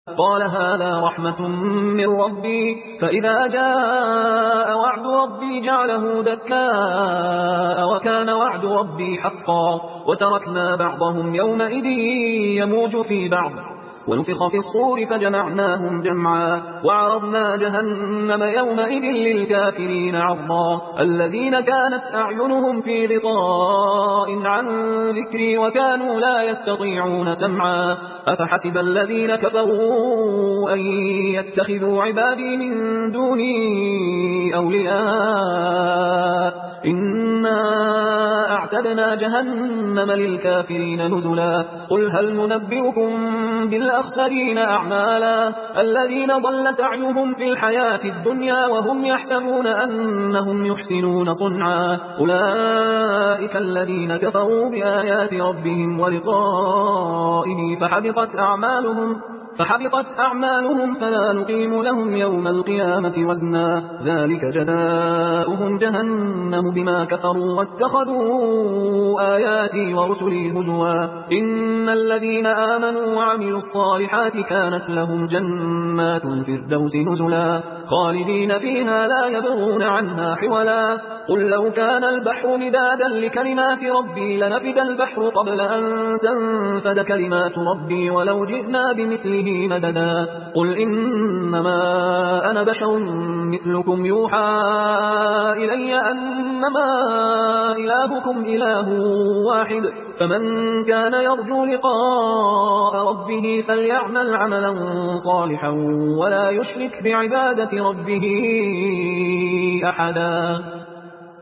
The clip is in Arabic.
قال هذا رحمة من ربي فإذا جاء وعد ربي جعله دكاء وكان وعد ربي حقا وتركنا بعضهم يومئذ يموج في بعض ونفخ في الصور فجمعناهم جمعا وعرضنا جهنم يومئذ للكافرين عرضا الذين كانت أعينهم في غطاء عن ذكري وكانوا لا يستطيعون سمعا أفحسب الذين كفروا أن يتخذوا عبادي من دوني أولياء إنا أعتدنا جهنم للكافرين نزلا قل هل ننبئكم بالأخسرين أعمالا الذين ضل سعيهم في الحياة الدنيا وهم يحسبون أنهم يحسنون صنعا أولئك الذين كفروا بآيات ربهم ولقائه فحبطت أعمالهم فلا نقيم لهم يوم القيامة وزنا ذلك جزاؤهم جهنم بما كفروا واتخذوا آياتي ورسلي هزوا إن الذين آمنوا وعملوا الصالحات كانت لهم جنات الفردوس نزلا خالدين فيها لا يبغون عنها حولا قل لو كان البحر مدادا لكلمات ربي لنفد البحر قبل أن تنفد كلمات ربي ولو جئنا بمثله مددا قل إنما أنا بشر مثلكم يوحى إلي أنما إلهكم إله واحد فمن كان يرجو لقاء ربه فليعمل عملا صالحا ولا يشرك بعبادة ربه أحدا